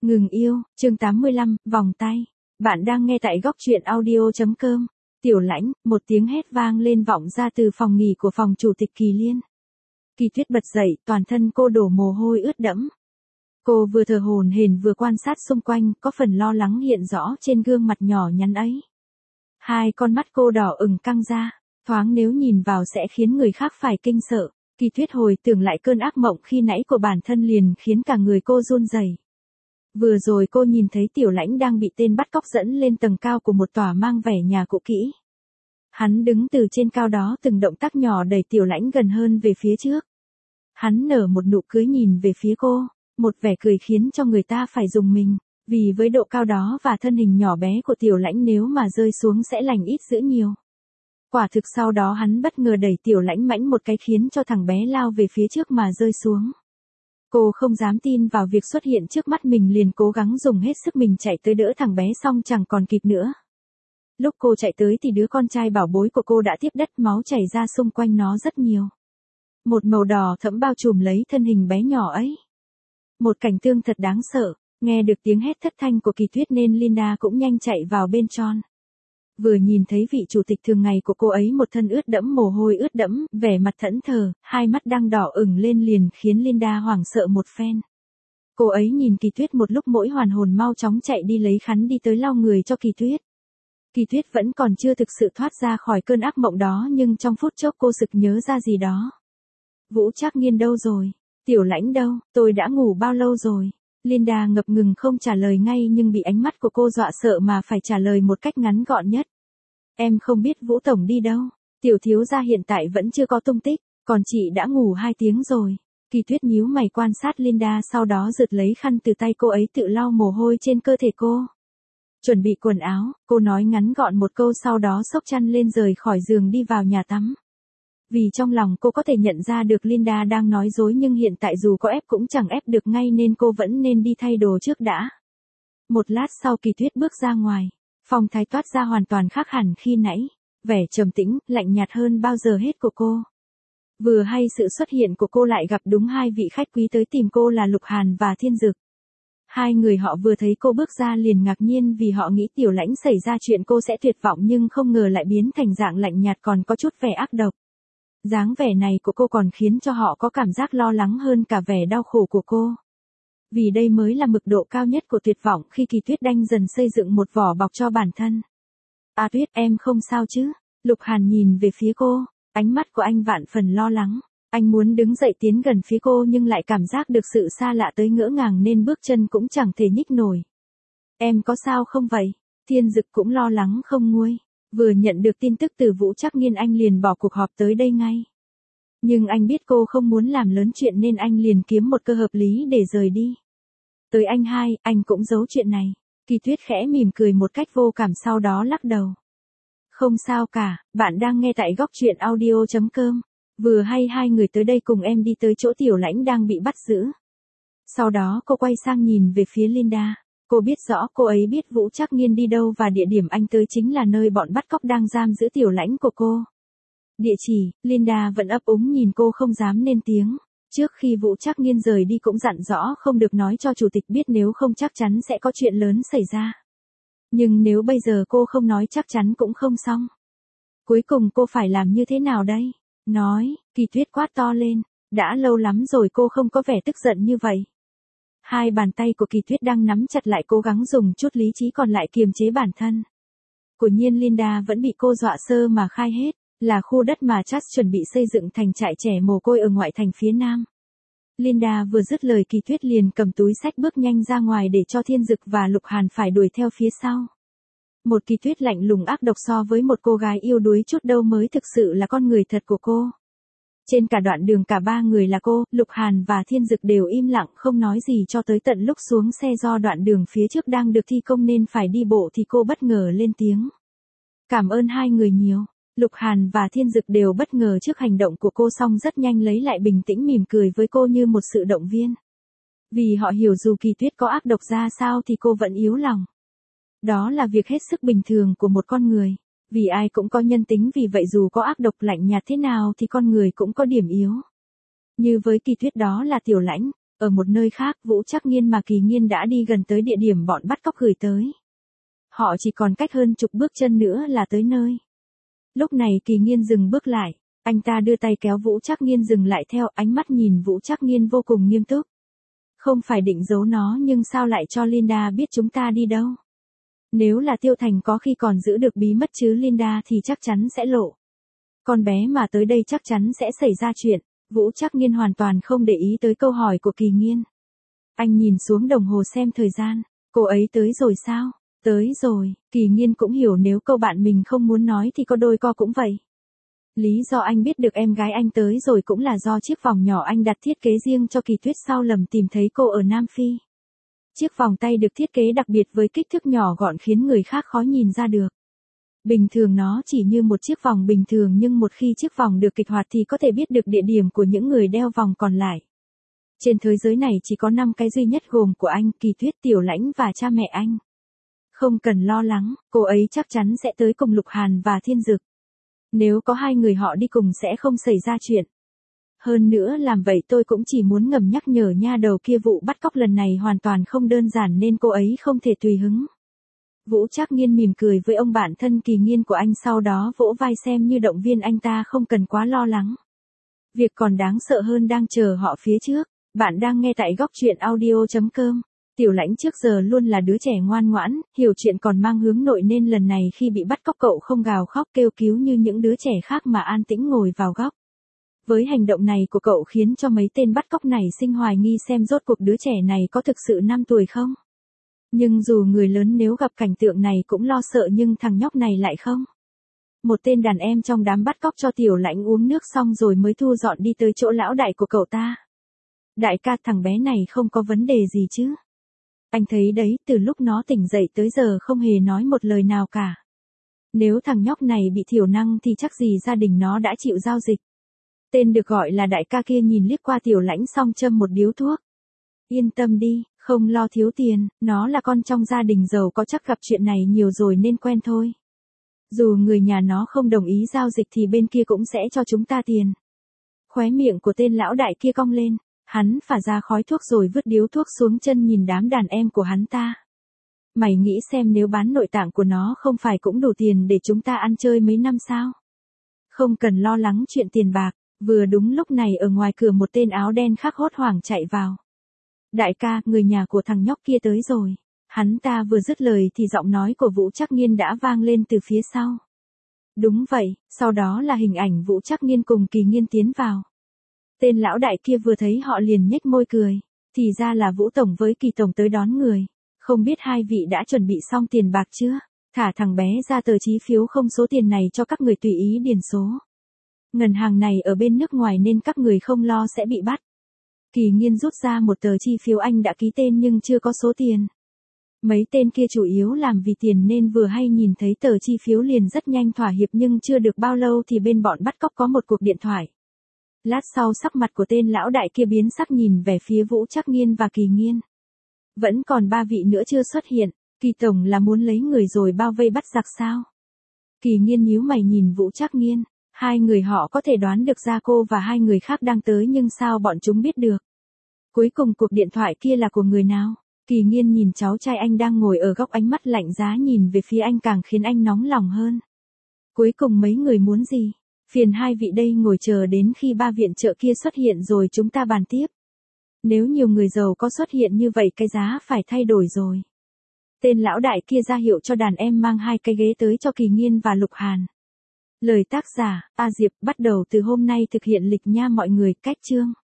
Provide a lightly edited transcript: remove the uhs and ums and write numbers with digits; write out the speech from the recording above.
Ngừng yêu, chương 85, vòng tay. Bạn đang nghe tại góc truyện audio.com. Tiểu Lãnh, một tiếng hét vang lên vọng ra từ phòng nghỉ của phòng chủ tịch Kỳ Liên. Kỳ Tuyết bật dậy, toàn thân cô đổ mồ hôi ướt đẫm. Cô vừa thở hổn hển vừa quan sát xung quanh, có phần lo lắng hiện rõ trên gương mặt nhỏ nhắn ấy. Hai con mắt cô đỏ ửng căng ra, thoáng nếu nhìn vào sẽ khiến người khác phải kinh sợ. Kỳ Tuyết hồi tưởng lại cơn ác mộng khi nãy của bản thân liền khiến cả người cô run rẩy. Vừa rồi cô nhìn thấy Tiểu Lãnh đang bị tên bắt cóc dẫn lên tầng cao của một tòa mang vẻ nhà cũ kỹ. Hắn đứng từ trên cao đó từng động tác nhỏ đẩy Tiểu Lãnh gần hơn về phía trước. Hắn nở một nụ cười nhìn về phía cô, một vẻ cười khiến cho người ta phải rùng mình, vì với độ cao đó và thân hình nhỏ bé của Tiểu Lãnh nếu mà rơi xuống sẽ lành ít dữ nhiều. Quả thực sau đó hắn bất ngờ đẩy Tiểu Lãnh mãnh một cái khiến cho thằng bé lao về phía trước mà rơi xuống. Cô không dám tin vào việc xuất hiện trước mắt mình liền cố gắng dùng hết sức mình chạy tới đỡ thằng bé xong chẳng còn kịp nữa. Lúc cô chạy tới thì đứa con trai bảo bối của cô đã tiếp đất, máu chảy ra xung quanh nó rất nhiều. Một màu đỏ thẫm bao trùm lấy thân hình bé nhỏ ấy. Một cảnh tượng thật đáng sợ, nghe được tiếng hét thất thanh của Kỳ Tuyết nên Linda cũng nhanh chạy vào bên trong. Vừa nhìn thấy vị chủ tịch thường ngày của cô ấy một thân ướt đẫm mồ hôi ướt đẫm, vẻ mặt thẫn thờ, hai mắt đang đỏ ửng lên liền khiến Linda hoảng sợ một phen. Cô ấy nhìn Kỳ Tuyết một lúc mỗi hoàn hồn mau chóng chạy đi lấy khăn đi tới lau người cho Kỳ Tuyết. Kỳ Tuyết vẫn còn chưa thực sự thoát ra khỏi cơn ác mộng đó nhưng trong phút chốc cô sực nhớ ra gì đó. Vũ Trác Nghiên đâu rồi? Tiểu Lãnh đâu? Tôi đã ngủ bao lâu rồi? Linda ngập ngừng không trả lời ngay nhưng bị ánh mắt của cô dọa sợ mà phải trả lời một cách ngắn gọn nhất. Em không biết Vũ Tổng đi đâu. Tiểu thiếu gia hiện tại vẫn chưa có tung tích, còn chị đã ngủ 2 tiếng rồi. Kỳ Tuyết nhíu mày quan sát Linda sau đó giật lấy khăn từ tay cô ấy tự lau mồ hôi trên cơ thể cô. Chuẩn bị quần áo, cô nói ngắn gọn một câu sau đó xốc chăn lên rời khỏi giường đi vào nhà tắm. Vì trong lòng cô có thể nhận ra được Linda đang nói dối nhưng hiện tại dù có ép cũng chẳng ép được ngay nên cô vẫn nên đi thay đồ trước đã. Một lát sau Kỳ Tuyết bước ra ngoài, phong thái toát ra hoàn toàn khác hẳn khi nãy, vẻ trầm tĩnh, lạnh nhạt hơn bao giờ hết của cô. Vừa hay sự xuất hiện của cô lại gặp đúng hai vị khách quý tới tìm cô là Lục Hàn và Thiên Dực. Hai người họ vừa thấy cô bước ra liền ngạc nhiên vì họ nghĩ Tiểu Lãnh xảy ra chuyện cô sẽ tuyệt vọng nhưng không ngờ lại biến thành dạng lạnh nhạt còn có chút vẻ ác độc. Dáng vẻ này của cô còn khiến cho họ có cảm giác lo lắng hơn cả vẻ đau khổ của cô. Vì đây mới là mực độ cao nhất của tuyệt vọng khi Kỳ Tuyết đang dần xây dựng một vỏ bọc cho bản thân. À Tuyết, em không sao chứ? Lục Hàn nhìn về phía cô, ánh mắt của anh vạn phần lo lắng. Anh muốn đứng dậy tiến gần phía cô nhưng lại cảm giác được sự xa lạ tới ngỡ ngàng nên bước chân cũng chẳng thể nhích nổi. Em có sao không vậy? Thiên Dực cũng lo lắng không nguôi. Vừa nhận được tin tức từ Vũ Trác Nghiên anh liền bỏ cuộc họp tới đây ngay. Nhưng anh biết cô không muốn làm lớn chuyện nên anh liền kiếm một cơ hợp lý để rời đi. Tới anh hai, anh cũng giấu chuyện này. Kỳ Tuyết khẽ mỉm cười một cách vô cảm sau đó lắc đầu. Không sao cả, bạn đang nghe tại góc truyện audio.com. Vừa hay hai người tới đây cùng em đi tới chỗ Tiểu Lãnh đang bị bắt giữ. Sau đó cô quay sang nhìn về phía Linda. Cô biết rõ cô ấy biết Vũ Trác Nghiên đi đâu và địa điểm anh tới chính là nơi bọn bắt cóc đang giam giữ Tiểu Lãnh của cô. Địa chỉ, Linda vẫn ấp úng nhìn cô không dám lên tiếng. Trước khi Vũ Trác Nghiên rời đi cũng dặn rõ không được nói cho chủ tịch biết nếu không chắc chắn sẽ có chuyện lớn xảy ra. Nhưng nếu bây giờ cô không nói chắc chắn cũng không xong. Cuối cùng cô phải làm như thế nào đây? Nói, Kỳ Tuyết quát to lên. Đã lâu lắm rồi cô không có vẻ tức giận như vậy. Hai bàn tay của Kỳ Tuyết đang nắm chặt lại cố gắng dùng chút lý trí còn lại kiềm chế bản thân. Quả nhiên Linda vẫn bị cô dọa sơ mà khai hết, là khu đất mà Chas chuẩn bị xây dựng thành trại trẻ mồ côi ở ngoại thành phía nam. Linda vừa dứt lời Kỳ Tuyết liền cầm túi xách bước nhanh ra ngoài để cho Thiên Dực và Lục Hàn phải đuổi theo phía sau. Một Kỳ Tuyết lạnh lùng ác độc so với một cô gái yêu đuối chút đâu mới thực sự là con người thật của cô. Trên cả đoạn đường cả ba người là cô, Lục Hàn và Thiên Dực đều im lặng không nói gì cho tới tận lúc xuống xe do đoạn đường phía trước đang được thi công nên phải đi bộ thì cô bất ngờ lên tiếng. Cảm ơn hai người nhiều. Lục Hàn và Thiên Dực đều bất ngờ trước hành động của cô song rất nhanh lấy lại bình tĩnh mỉm cười với cô như một sự động viên. Vì họ hiểu dù Kỳ Tuyết có ác độc ra sao thì cô vẫn yếu lòng. Đó là việc hết sức bình thường của một con người. Vì ai cũng có nhân tính vì vậy dù có ác độc lạnh nhạt thế nào thì con người cũng có điểm yếu. Như với Kỳ Tuyết đó là Tiểu Lãnh. Ở một nơi khác, Vũ Trắc Nghiên mà Kỳ Nghiên đã đi gần tới địa điểm bọn bắt cóc gửi tới. Họ chỉ còn cách hơn chục bước chân nữa là tới nơi. Lúc này Kỳ Nghiên dừng bước lại, anh ta đưa tay kéo Vũ Trắc Nghiên dừng lại theo, ánh mắt nhìn Vũ Trắc Nghiên vô cùng nghiêm túc. Không phải định giấu nó nhưng sao lại cho Linda biết chúng ta đi đâu? Nếu là Tiêu Thành có khi còn giữ được bí mật chứ Linda thì chắc chắn sẽ lộ. Con bé mà tới đây chắc chắn sẽ xảy ra chuyện. Vũ Trắc Nghiên hoàn toàn không để ý tới câu hỏi của Kỳ Nghiên. Anh nhìn xuống đồng hồ xem thời gian. Cô ấy tới rồi sao? Tới rồi. Kỳ Nghiên cũng hiểu nếu câu bạn mình không muốn nói thì có đôi co cũng vậy. Lý do anh biết được em gái anh tới rồi cũng là do chiếc vòng nhỏ anh đặt thiết kế riêng cho Kỳ Tuyết sau lần tìm thấy cô ở Nam Phi. Chiếc vòng tay được thiết kế đặc biệt với kích thước nhỏ gọn khiến người khác khó nhìn ra được. Bình thường nó chỉ như một chiếc vòng bình thường nhưng một khi chiếc vòng được kích hoạt thì có thể biết được địa điểm của những người đeo vòng còn lại. Trên thế giới này chỉ có 5 cái duy nhất gồm của anh, Kỳ Tuyết, Tiểu Lãnh và cha mẹ anh. Không cần lo lắng, cô ấy chắc chắn sẽ tới cùng Lục Hàn và Thiên Dực. Nếu có hai người họ đi cùng sẽ không xảy ra chuyện. Hơn nữa làm vậy tôi cũng chỉ muốn ngầm nhắc nhở nha đầu kia vụ bắt cóc lần này hoàn toàn không đơn giản nên cô ấy không thể tùy hứng. Vũ Trắc Nghiên mỉm cười với ông bạn thân Kỳ Nghiên của anh sau đó vỗ vai xem như động viên anh ta không cần quá lo lắng. Việc còn đáng sợ hơn đang chờ họ phía trước. Bạn đang nghe tại góc truyện audio.com. Tiểu Lãnh trước giờ luôn là đứa trẻ ngoan ngoãn, hiểu chuyện còn mang hướng nội nên lần này khi bị bắt cóc cậu không gào khóc kêu cứu như những đứa trẻ khác mà an tĩnh ngồi vào góc. Với hành động này của cậu khiến cho mấy tên bắt cóc này sinh hoài nghi xem rốt cuộc đứa trẻ này có thực sự 5 tuổi không. Nhưng dù người lớn nếu gặp cảnh tượng này cũng lo sợ nhưng thằng nhóc này lại không. Một tên đàn em trong đám bắt cóc cho Tiểu Lãnh uống nước xong rồi mới thu dọn đi tới chỗ lão đại của cậu ta. Đại ca, thằng bé này không có vấn đề gì chứ? Anh thấy đấy, từ lúc nó tỉnh dậy tới giờ không hề nói một lời nào cả. Nếu thằng nhóc này bị thiểu năng thì chắc gì gia đình nó đã chịu giao dịch. Tên được gọi là đại ca kia nhìn liếc qua Tiểu Lãnh xong châm một điếu thuốc. Yên tâm đi, không lo thiếu tiền, nó là con trong gia đình giàu có chắc gặp chuyện này nhiều rồi nên quen thôi. Dù người nhà nó không đồng ý giao dịch thì bên kia cũng sẽ cho chúng ta tiền. Khóe miệng của tên lão đại kia cong lên, hắn phả ra khói thuốc rồi vứt điếu thuốc xuống chân nhìn đám đàn em của hắn ta. Mày nghĩ xem nếu bán nội tạng của nó không phải cũng đủ tiền để chúng ta ăn chơi mấy năm sao? Không cần lo lắng chuyện tiền bạc, vừa đúng lúc này ở ngoài cửa một tên áo đen khác hốt hoảng chạy vào. Đại ca, người nhà của thằng nhóc kia tới rồi. Hắn ta vừa dứt lời thì giọng nói của Vũ Trắc Nghiên đã vang lên từ phía sau. Đúng vậy, sau đó là hình ảnh Vũ Trắc Nghiên cùng Kỳ Nghiên tiến vào. Tên lão đại kia vừa thấy họ liền nhếch môi cười, thì ra là Vũ Tổng với Kỳ Tổng tới đón người. Không biết hai vị đã chuẩn bị xong tiền bạc chưa? Thả thằng bé ra tờ chí phiếu không số tiền này cho các người tùy ý điền số. Ngân hàng này ở bên nước ngoài nên các người không lo sẽ bị bắt. Kỳ Nghiên rút ra một tờ chi phiếu anh đã ký tên nhưng chưa có số tiền. Mấy tên kia chủ yếu làm vì tiền nên vừa hay nhìn thấy tờ chi phiếu liền rất nhanh thỏa hiệp nhưng chưa được bao lâu thì bên bọn bắt cóc có một cuộc điện thoại. Lát sau sắc mặt của tên lão đại kia biến sắc nhìn về phía Vũ Trắc Nghiên và Kỳ Nghiên. Vẫn còn 3 vị nữa chưa xuất hiện, Kỳ Tổng là muốn lấy người rồi bao vây bắt giặc sao? Kỳ Nghiên nhíu mày nhìn Vũ Trắc Nghiên, hai người họ có thể đoán được ra cô và hai người khác đang tới nhưng sao bọn chúng biết được? Cuối cùng cuộc điện thoại kia là của người nào? Kỳ Nghiên nhìn cháu trai anh đang ngồi ở góc ánh mắt lạnh giá nhìn về phía anh càng khiến anh nóng lòng hơn. Cuối cùng mấy người muốn gì? Phiền hai vị đây ngồi chờ đến khi ba viện trợ kia xuất hiện rồi chúng ta bàn tiếp. Nếu nhiều người giàu có xuất hiện như vậy cái giá phải thay đổi rồi. Tên lão đại kia ra hiệu cho đàn em mang 2 cái ghế tới cho Kỳ Nghiên và Lục Hàn. Lời tác giả, A Diệp, bắt đầu từ hôm nay thực hiện lịch nha mọi người, cách chương.